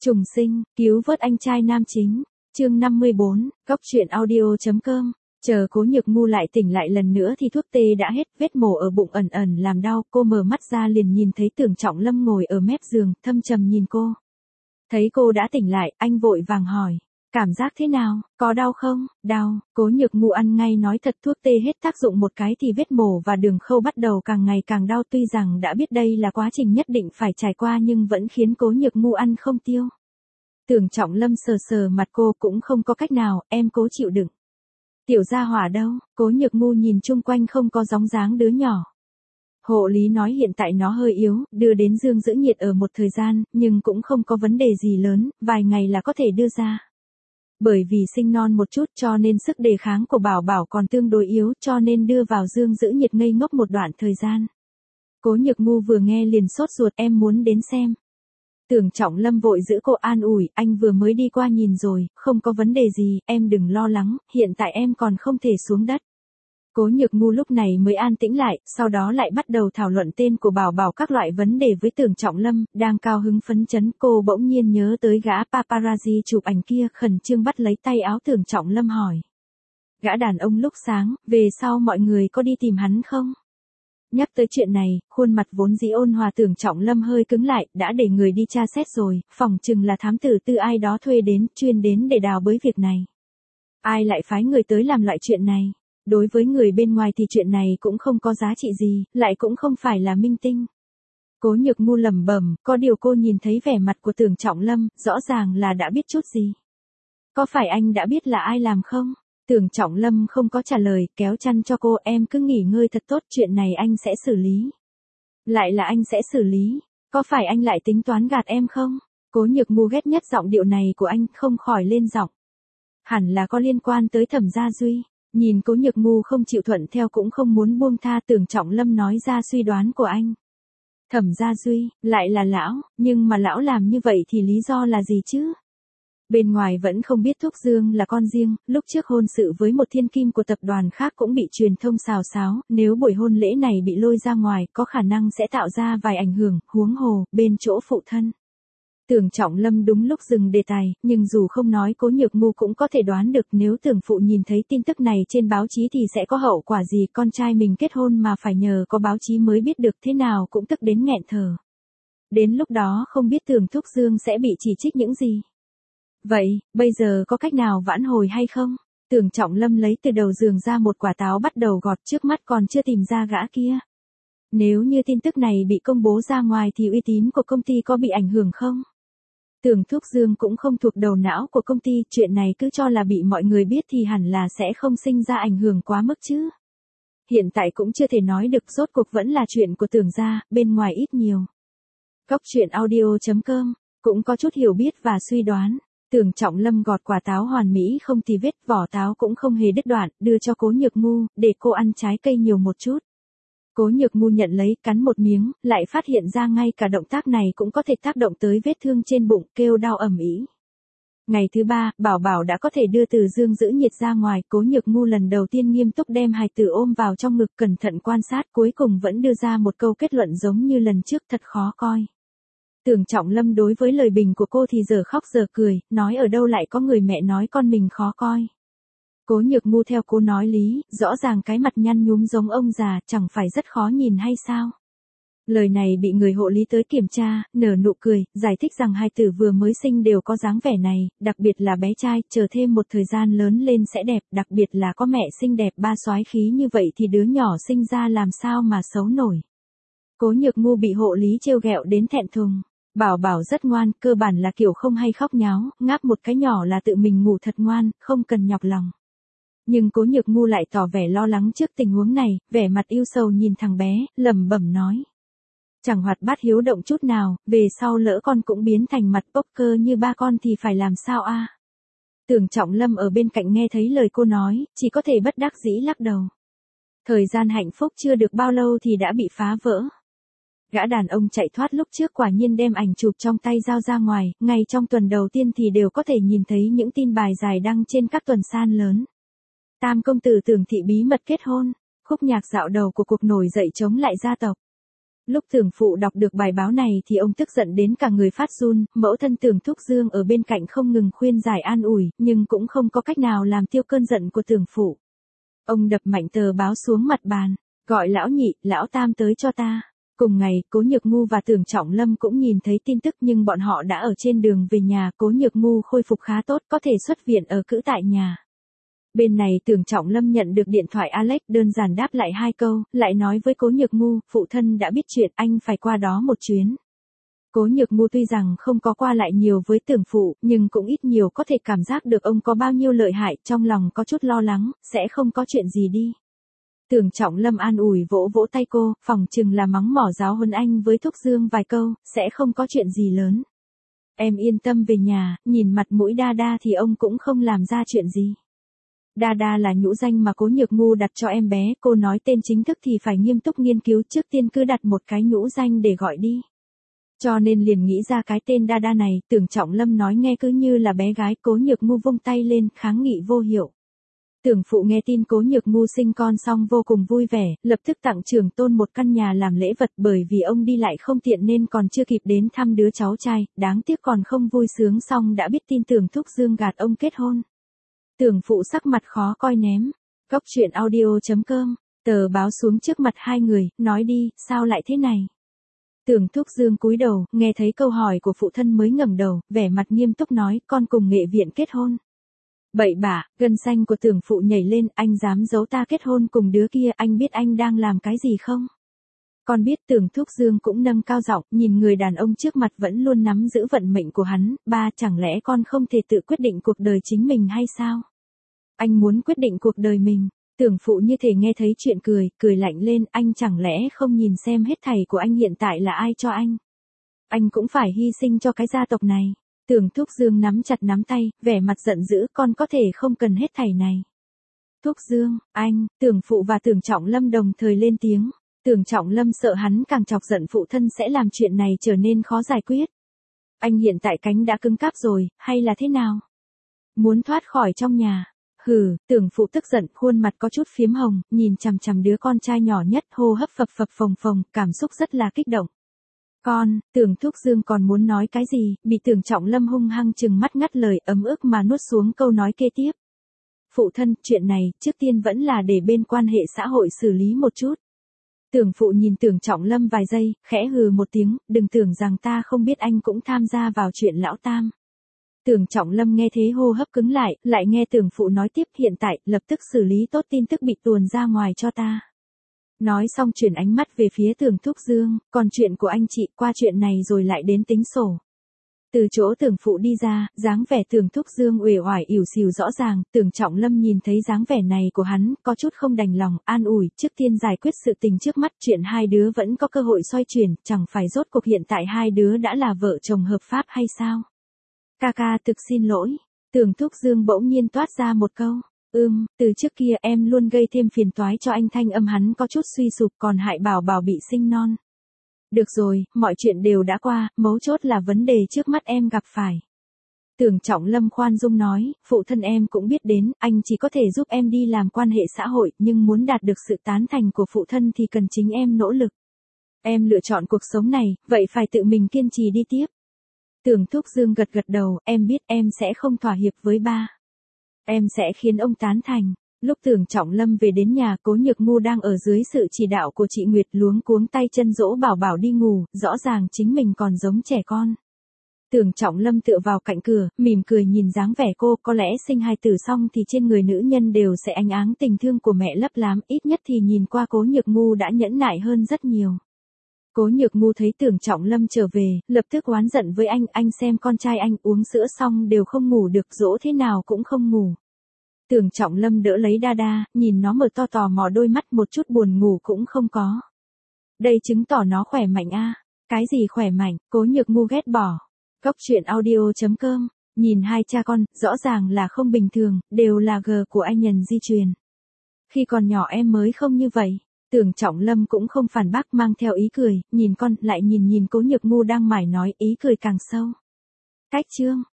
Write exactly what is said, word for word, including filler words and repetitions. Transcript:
Trùng sinh, cứu vớt anh trai nam chính. Chương năm mươi bốn, góc truyện audio.com. Chờ Cố Nhược Ngu lại tỉnh lại lần nữa thì thuốc tê đã hết, vết mổ ở bụng ẩn ẩn làm đau, cô mở mắt ra liền nhìn thấy Tưởng Trọng Lâm ngồi ở mép giường, thâm trầm nhìn cô. Thấy cô đã tỉnh lại, anh vội vàng hỏi, cảm giác thế nào, có đau không? Đau. Cố Nhược Ngu ăn ngay nói thật, thuốc tê hết tác dụng một cái thì vết mổ và đường khâu bắt đầu càng ngày càng đau, tuy rằng đã biết đây là quá trình nhất định phải trải qua nhưng vẫn khiến Cố Nhược Ngu ăn không tiêu. Tưởng Trọng Lâm sờ sờ mặt cô, cũng không có cách nào, em cố chịu đựng. Tiểu gia hỏa đâu? Cố Nhược Ngu nhìn chung quanh không có bóng dáng đứa nhỏ. Hộ lý nói hiện tại nó hơi yếu, đưa đến dương giữ nhiệt ở một thời gian, nhưng cũng không có vấn đề gì lớn, vài ngày là có thể đưa ra. Bởi vì sinh non một chút cho nên sức đề kháng của Bảo Bảo còn tương đối yếu, cho nên đưa vào dương giữ nhiệt ngây ngốc một đoạn thời gian. Cố Nhược Ngu vừa nghe liền sốt ruột, em muốn đến xem. Tưởng Trọng Lâm vội giữ cô an ủi, anh vừa mới đi qua nhìn rồi, không có vấn đề gì, em đừng lo lắng, hiện tại em còn không thể xuống đất. Cố Nhược Ngu lúc này mới an tĩnh lại, sau đó lại bắt đầu thảo luận tên của Bảo Bảo các loại vấn đề với Tưởng Trọng Lâm, đang cao hứng phấn chấn, cô bỗng nhiên nhớ tới gã paparazzi chụp ảnh kia, khẩn trương bắt lấy tay áo Tưởng Trọng Lâm hỏi. Gã đàn ông lúc sáng, về sau mọi người có đi tìm hắn không? Nhắc tới chuyện này, khuôn mặt vốn dĩ ôn hòa Tưởng Trọng Lâm hơi cứng lại, đã để người đi tra xét rồi, phỏng chừng là thám tử tư ai đó thuê đến, chuyên đến để đào bới việc này. Ai lại phái người tới làm loại chuyện này? Đối với người bên ngoài thì chuyện này cũng không có giá trị gì, lại cũng không phải là minh tinh. Cố Nhược Ngu lẩm bẩm, có điều cô nhìn thấy vẻ mặt của Tưởng Trọng Lâm, rõ ràng là đã biết chút gì. Có phải anh đã biết là ai làm không? Tưởng Trọng Lâm không có trả lời, kéo chăn cho cô, em cứ nghỉ ngơi thật tốt, chuyện này anh sẽ xử lý. Lại là anh sẽ xử lý, có phải anh lại tính toán gạt em không? Cố Nhược Ngu ghét nhất giọng điệu này của anh, không khỏi lên giọng. Hẳn là có liên quan tới Thẩm Gia Duy. Nhìn Cố Nhược Ngu không chịu thuận theo cũng không muốn buông tha, Tưởng Trọng Lâm nói ra suy đoán của anh. Thẩm Gia Duy, lại là lão, nhưng mà lão làm như vậy thì lý do là gì chứ? Bên ngoài vẫn không biết Thúc Dương là con riêng, lúc trước hôn sự với một thiên kim của tập đoàn khác cũng bị truyền thông xào xáo, nếu buổi hôn lễ này bị lôi ra ngoài có khả năng sẽ tạo ra vài ảnh hưởng, huống hồ, bên chỗ phụ thân. Tưởng Trọng Lâm đúng lúc dừng đề tài, nhưng dù không nói Cố Nhược Ngu cũng có thể đoán được nếu tưởng phụ nhìn thấy tin tức này trên báo chí thì sẽ có hậu quả gì, con trai mình kết hôn mà phải nhờ có báo chí mới biết được, thế nào cũng tức đến nghẹn thở. Đến lúc đó không biết Tưởng Thúc Dương sẽ bị chỉ trích những gì. Vậy, bây giờ có cách nào vãn hồi hay không? Tưởng Trọng Lâm lấy từ đầu giường ra một quả táo bắt đầu gọt, trước mắt còn chưa tìm ra gã kia. Nếu như tin tức này bị công bố ra ngoài thì uy tín của công ty có bị ảnh hưởng không? Tưởng Thúc Dương cũng không thuộc đầu não của công ty, chuyện này cứ cho là bị mọi người biết thì hẳn là sẽ không sinh ra ảnh hưởng quá mức chứ. Hiện tại cũng chưa thể nói được, rốt cuộc vẫn là chuyện của Tưởng gia, bên ngoài ít nhiều. Góc truyện audio.com, cũng có chút hiểu biết và suy đoán. Tưởng Trọng Lâm gọt quả táo hoàn mỹ không tì vết, vỏ táo cũng không hề đứt đoạn, đưa cho Cố Nhược Ngu, để cô ăn trái cây nhiều một chút. Cố Nhược Ngu nhận lấy, cắn một miếng, lại phát hiện ra ngay cả động tác này cũng có thể tác động tới vết thương trên bụng, kêu đau ầm ĩ. Ngày thứ ba, Bảo Bảo đã có thể đưa từ dương giữ nhiệt ra ngoài, Cố Nhược Ngu lần đầu tiên nghiêm túc đem hài tử ôm vào trong ngực, cẩn thận quan sát, cuối cùng vẫn đưa ra một câu kết luận giống như lần trước, thật khó coi. Tưởng Trọng Lâm đối với lời bình của cô thì giờ khóc giờ cười, nói ở đâu lại có người mẹ nói con mình khó coi. Cố Nhược Ngu theo cô nói lý, rõ ràng cái mặt nhăn nhúm giống ông già, chẳng phải rất khó nhìn hay sao? Lời này bị người hộ lý tới kiểm tra, nở nụ cười, giải thích rằng hai tử vừa mới sinh đều có dáng vẻ này, đặc biệt là bé trai, chờ thêm một thời gian lớn lên sẽ đẹp, đặc biệt là có mẹ xinh đẹp ba soái khí như vậy thì đứa nhỏ sinh ra làm sao mà xấu nổi. Cố Nhược Ngu bị hộ lý trêu ghẹo đến thẹn thùng. Bảo Bảo rất ngoan, cơ bản là kiểu không hay khóc nháo, ngáp một cái nhỏ là tự mình ngủ thật ngoan, không cần nhọc lòng. Nhưng Cố Nhược Ngu lại tỏ vẻ lo lắng trước tình huống này, vẻ mặt ưu sầu nhìn thằng bé, lẩm bẩm nói. Chẳng hoạt bát hiếu động chút nào, về sau lỡ con cũng biến thành mặt poker như ba con thì phải làm sao a? Tưởng Trọng Lâm ở bên cạnh nghe thấy lời cô nói, chỉ có thể bất đắc dĩ lắc đầu. Thời gian hạnh phúc chưa được bao lâu thì đã bị phá vỡ. Gã đàn ông chạy thoát lúc trước quả nhiên đem ảnh chụp trong tay giao ra ngoài, ngay trong tuần đầu tiên thì đều có thể nhìn thấy những tin bài dài đăng trên các tuần san lớn. Tam công tử Tưởng thị bí mật kết hôn, khúc nhạc dạo đầu của cuộc nổi dậy chống lại gia tộc. Lúc Tưởng Phụ đọc được bài báo này thì ông tức giận đến cả người phát run, mẫu thân Tưởng Thúc Dương ở bên cạnh không ngừng khuyên giải an ủi, nhưng cũng không có cách nào làm tiêu cơn giận của Tưởng Phụ. Ông đập mạnh tờ báo xuống mặt bàn, gọi lão nhị, lão tam tới cho ta. Cùng ngày, Cố Nhược Ngu và Tưởng Trọng Lâm cũng nhìn thấy tin tức nhưng bọn họ đã ở trên đường về nhà. Cố Nhược Ngu khôi phục khá tốt, có thể xuất viện ở cữ tại nhà. Bên này Tưởng Trọng Lâm nhận được điện thoại Alex, đơn giản đáp lại hai câu, lại nói với Cố Nhược Ngu, phụ thân đã biết chuyện, anh phải qua đó một chuyến. Cố Nhược Ngu tuy rằng không có qua lại nhiều với Tưởng Phụ, nhưng cũng ít nhiều có thể cảm giác được ông có bao nhiêu lợi hại, trong lòng có chút lo lắng, sẽ không có chuyện gì đi. Tưởng Trọng Lâm an ủi vỗ vỗ tay cô, phỏng chừng là mắng mỏ giáo huấn anh với Thúc Dương vài câu, sẽ không có chuyện gì lớn. Em yên tâm về nhà, nhìn mặt mũi Đa Đa thì ông cũng không làm ra chuyện gì. Đa Đa là nhũ danh mà Cố Nhược Ngu đặt cho em bé, cô nói tên chính thức thì phải nghiêm túc nghiên cứu, trước tiên cứ đặt một cái nhũ danh để gọi đi. Cho nên liền nghĩ ra cái tên Đa Đa này. Tưởng Trọng Lâm nói nghe cứ như là bé gái. Cố Nhược Ngu vung tay lên, kháng nghị vô hiệu. Tưởng Phụ nghe tin Cố Nhược Ngu sinh con xong vô cùng vui vẻ, lập tức tặng trưởng tôn một căn nhà làm lễ vật, bởi vì ông đi lại không tiện nên còn chưa kịp đến thăm đứa cháu trai, đáng tiếc còn không vui sướng xong đã biết tin Tưởng Thúc Dương gạt ông kết hôn. Tưởng Phụ sắc mặt khó coi ném. Góc truyện audio chấm com, tờ báo xuống trước mặt hai người, nói đi, sao lại thế này? Tưởng Thúc Dương cúi đầu, nghe thấy câu hỏi của phụ thân mới ngẩng đầu, vẻ mặt nghiêm túc nói, con cùng Nghệ Viện kết hôn. Bậy bạ, gân xanh của Tưởng Phụ nhảy lên, anh dám giấu ta kết hôn cùng đứa kia, anh biết anh đang làm cái gì không? Con biết. Tưởng Thúc Dương cũng nâng cao giọng, nhìn người đàn ông trước mặt vẫn luôn nắm giữ vận mệnh của hắn, ba, chẳng lẽ con không thể tự quyết định cuộc đời chính mình hay sao? Anh muốn quyết định cuộc đời mình. Tưởng Phụ như thể nghe thấy chuyện cười, cười lạnh lên, anh chẳng lẽ không nhìn xem hết thảy của anh hiện tại là ai cho anh? Anh cũng phải hy sinh cho cái gia tộc này. Tưởng Thúc Dương nắm chặt nắm tay, vẻ mặt giận dữ, con có thể không cần hết thảy này. Thúc Dương, anh, Tưởng Phụ và Tưởng Trọng Lâm đồng thời lên tiếng. Tưởng Trọng Lâm sợ hắn càng chọc giận phụ thân sẽ làm chuyện này trở nên khó giải quyết. Anh hiện tại cánh đã cứng cáp rồi, hay là thế nào? Muốn thoát khỏi trong nhà. Hừ, Tưởng Phụ tức giận, khuôn mặt có chút phiếm hồng, nhìn chằm chằm đứa con trai nhỏ nhất, hô hấp phập phập phồng phồng, cảm xúc rất là kích động. Con, Tưởng Thúc Dương còn muốn nói cái gì, bị Tưởng Trọng Lâm hung hăng trừng mắt ngắt lời, ấm ức mà nuốt xuống câu nói kế tiếp. Phụ thân, chuyện này, trước tiên vẫn là để bên quan hệ xã hội xử lý một chút. Tưởng Phụ nhìn Tưởng Trọng Lâm vài giây, khẽ hừ một tiếng, đừng tưởng rằng ta không biết anh cũng tham gia vào chuyện lão tam. Tưởng Trọng Lâm nghe thế hô hấp cứng lại, lại nghe Tưởng Phụ nói tiếp, hiện tại, lập tức xử lý tốt tin tức bị tuồn ra ngoài cho ta. Nói xong chuyển ánh mắt về phía Tưởng Thúc Dương, còn chuyện của anh chị, qua chuyện này rồi lại đến tính sổ. Từ chỗ Tưởng Phụ đi ra, dáng vẻ Tưởng Thúc Dương uể oải ỉu xìu rõ ràng, Tưởng Trọng Lâm nhìn thấy dáng vẻ này của hắn, có chút không đành lòng, an ủi, trước tiên giải quyết sự tình trước mắt, chuyện hai đứa vẫn có cơ hội xoay chuyển, chẳng phải rốt cuộc hiện tại hai đứa đã là vợ chồng hợp pháp hay sao? Ca ca thực xin lỗi. Tưởng Thúc Dương bỗng nhiên toát ra một câu. Ừm, từ trước kia em luôn gây thêm phiền toái cho anh, thanh âm hắn có chút suy sụp, còn hại Bảo Bảo bị sinh non. Được rồi, mọi chuyện đều đã qua, mấu chốt là vấn đề trước mắt em gặp phải. Tưởng Trọng Lâm khoan dung nói, phụ thân em cũng biết đến, anh chỉ có thể giúp em đi làm quan hệ xã hội, nhưng muốn đạt được sự tán thành của phụ thân thì cần chính em nỗ lực. Em lựa chọn cuộc sống này, vậy phải tự mình kiên trì đi tiếp. Tưởng Thúc Dương gật gật đầu, em biết em sẽ không thỏa hiệp với ba. Em sẽ khiến ông tán thành. Lúc Tưởng Trọng Lâm về đến nhà, Cố Nhược Ngu đang ở dưới sự chỉ đạo của chị Nguyệt luống cuống tay chân dỗ Bảo Bảo đi ngủ, rõ ràng chính mình còn giống trẻ con. Tưởng Trọng Lâm tựa vào cạnh cửa, mỉm cười nhìn dáng vẻ cô, có lẽ sinh hài tử xong thì trên người nữ nhân đều sẽ ánh áng tình thương của mẹ lấp lám, ít nhất thì nhìn qua Cố Nhược Ngu đã nhẫn nại hơn rất nhiều. Cố Nhược Ngu thấy Tưởng Trọng Lâm trở về, lập tức oán giận với anh, anh xem con trai anh uống sữa xong đều không ngủ được, dỗ thế nào cũng không ngủ. Tưởng Trọng Lâm đỡ lấy Đa Đa, nhìn nó mở to tò mò đôi mắt, một chút buồn ngủ cũng không có. Đây chứng tỏ nó khỏe mạnh a. À? Cái gì khỏe mạnh? Cố Nhược Ngu ghét bỏ. Góc truyện audio chấm com, nhìn hai cha con, rõ ràng là không bình thường, đều là G của anh nhân di truyền. Khi còn nhỏ em mới không như vậy. Tưởng Trọng Lâm cũng không phản bác, mang theo ý cười, nhìn con, lại nhìn nhìn Cố Nhược Ngu đang mải nói, ý cười càng sâu. Cách chương.